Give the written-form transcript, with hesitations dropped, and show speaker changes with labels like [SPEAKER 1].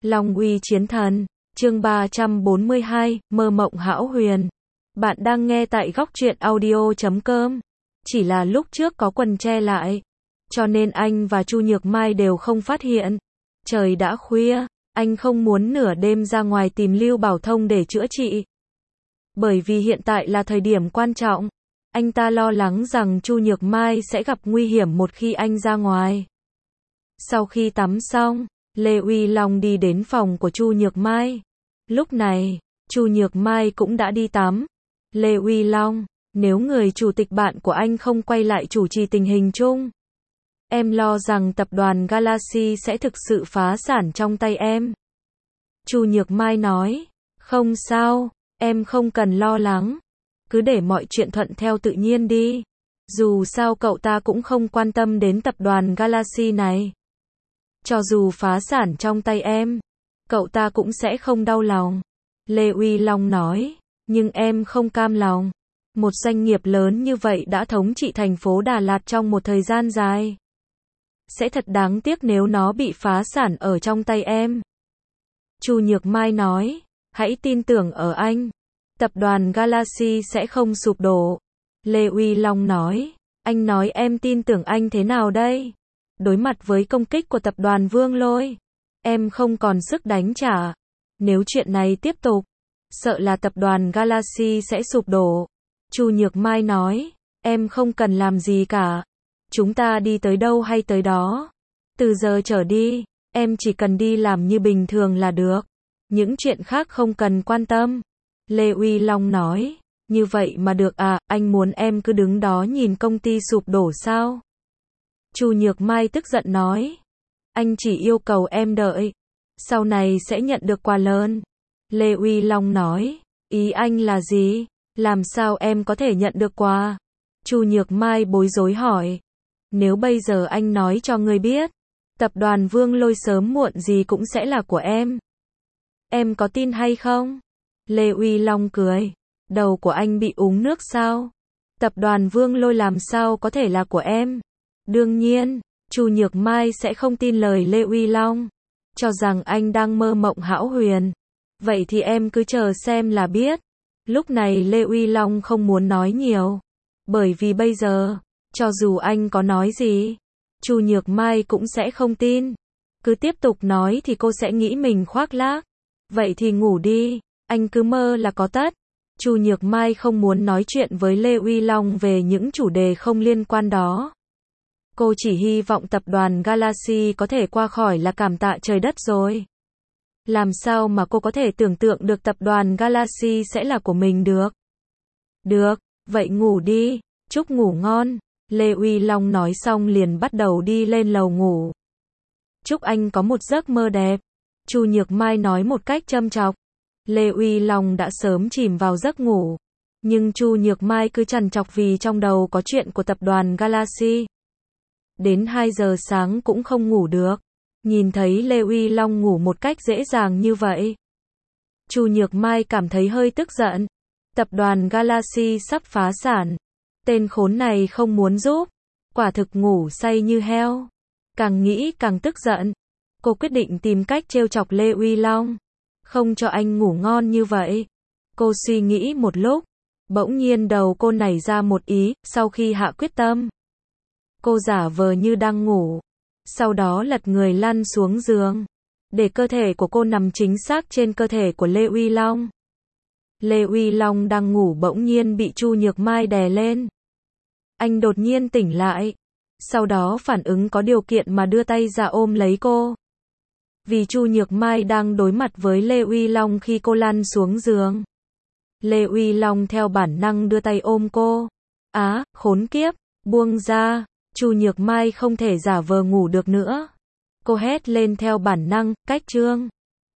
[SPEAKER 1] Long uy chiến thần, chương 342, mơ mộng hão huyền. Bạn đang nghe tại góc truyện audio.com. Chỉ là lúc trước có quần che lại, cho nên anh và Chu Nhược Mai đều không phát hiện. Trời đã khuya, anh không muốn nửa đêm ra ngoài tìm Lưu Bảo Thông để chữa trị. Bởi vì hiện tại là thời điểm quan trọng. Anh ta lo lắng rằng Chu Nhược Mai sẽ gặp nguy hiểm một khi anh ra ngoài. Sau khi tắm xong, Lê Uy Long đi đến phòng của Chu Nhược Mai. Lúc này, Chu Nhược Mai cũng đã đi tắm. Lê Uy Long, nếu người chủ tịch bạn của anh không quay lại chủ trì tình hình chung, em lo rằng tập đoàn Galaxy sẽ thực sự phá sản trong tay em. Chu Nhược Mai nói, không sao, em không cần lo lắng. Cứ để mọi chuyện thuận theo tự nhiên đi. Dù sao cậu ta cũng không quan tâm đến tập đoàn Galaxy này. Cho dù phá sản trong tay em, cậu ta cũng sẽ không đau lòng. Lê Uy Long nói, nhưng em không cam lòng. Một doanh nghiệp lớn như vậy đã thống trị thành phố Đà Lạt trong một thời gian dài. Sẽ thật đáng tiếc nếu nó bị phá sản ở trong tay em. Chu Nhược Mai nói, hãy tin tưởng ở anh. Tập đoàn Galaxy sẽ không sụp đổ. Lê Uy Long nói, anh nói em tin tưởng anh thế nào đây? Đối mặt với công kích của tập đoàn Vương Lôi, em không còn sức đánh trả. Nếu chuyện này tiếp tục, sợ là tập đoàn Galaxy sẽ sụp đổ. Chu Nhược Mai nói, em không cần làm gì cả. Chúng ta đi tới đâu hay tới đó. Từ giờ trở đi, em chỉ cần đi làm như bình thường là được. Những chuyện khác không cần quan tâm. Lê Uy Long nói, như vậy mà được à, anh muốn em cứ đứng đó nhìn công ty sụp đổ sao? Chu Nhược Mai tức giận nói, anh chỉ yêu cầu em đợi, sau này sẽ nhận được quà lớn. Lê Uy Long nói, ý anh là gì? Làm sao em có thể nhận được quà? Chu Nhược Mai bối rối hỏi, nếu bây giờ anh nói cho người biết, tập đoàn Vương Lôi sớm muộn gì cũng sẽ là của em có tin hay không? Lê Uy Long cười, đầu của anh bị uống nước sao? Tập đoàn Vương Lôi làm sao có thể là của em? Đương nhiên, Chu Nhược Mai sẽ không tin lời Lê Uy Long, cho rằng anh đang mơ mộng hão huyền. Vậy thì em cứ chờ xem là biết. Lúc này Lê Uy Long không muốn nói nhiều, bởi vì bây giờ, cho dù anh có nói gì, Chu Nhược Mai cũng sẽ không tin. Cứ tiếp tục nói thì cô sẽ nghĩ mình khoác lác. Vậy thì ngủ đi, anh cứ mơ là có tất. Chu Nhược Mai không muốn nói chuyện với Lê Uy Long về những chủ đề không liên quan đó. Cô chỉ hy vọng tập đoàn Galaxy có thể qua khỏi là cảm tạ trời đất rồi. Làm sao mà cô có thể tưởng tượng được tập đoàn Galaxy sẽ là của mình được? Được, vậy ngủ đi, chúc ngủ ngon. Lê Uy Long nói xong liền bắt đầu đi lên lầu ngủ. Chúc anh có một giấc mơ đẹp. Chu Nhược Mai nói một cách châm chọc. Lê Uy Long đã sớm chìm vào giấc ngủ. Nhưng Chu Nhược Mai cứ trằn trọc vì trong đầu có chuyện của tập đoàn Galaxy. Đến 2 giờ sáng cũng không ngủ được. Nhìn thấy Lê Uy Long ngủ một cách dễ dàng như vậy, Chu Nhược Mai cảm thấy hơi tức giận. Tập đoàn Galaxy sắp phá sản. Tên khốn này không muốn giúp. Quả thực ngủ say như heo. Càng nghĩ càng tức giận. Cô quyết định tìm cách trêu chọc Lê Uy Long. Không cho anh ngủ ngon như vậy. Cô suy nghĩ một lúc. Bỗng nhiên đầu cô nảy ra một ý. Sau khi hạ quyết tâm, cô giả vờ như đang ngủ. Sau đó lật người lăn xuống giường. Để cơ thể của cô nằm chính xác trên cơ thể của Lê Uy Long. Lê Uy Long đang ngủ bỗng nhiên bị Chu Nhược Mai đè lên. Anh đột nhiên tỉnh lại. Sau đó phản ứng có điều kiện mà đưa tay ra ôm lấy cô. Vì Chu Nhược Mai đang đối mặt với Lê Uy Long khi cô lăn xuống giường. Lê Uy Long theo bản năng đưa tay ôm cô. Á, khốn kiếp, buông ra. Chu Nhược Mai không thể giả vờ ngủ được nữa. Cô hét lên theo bản năng, cách trương.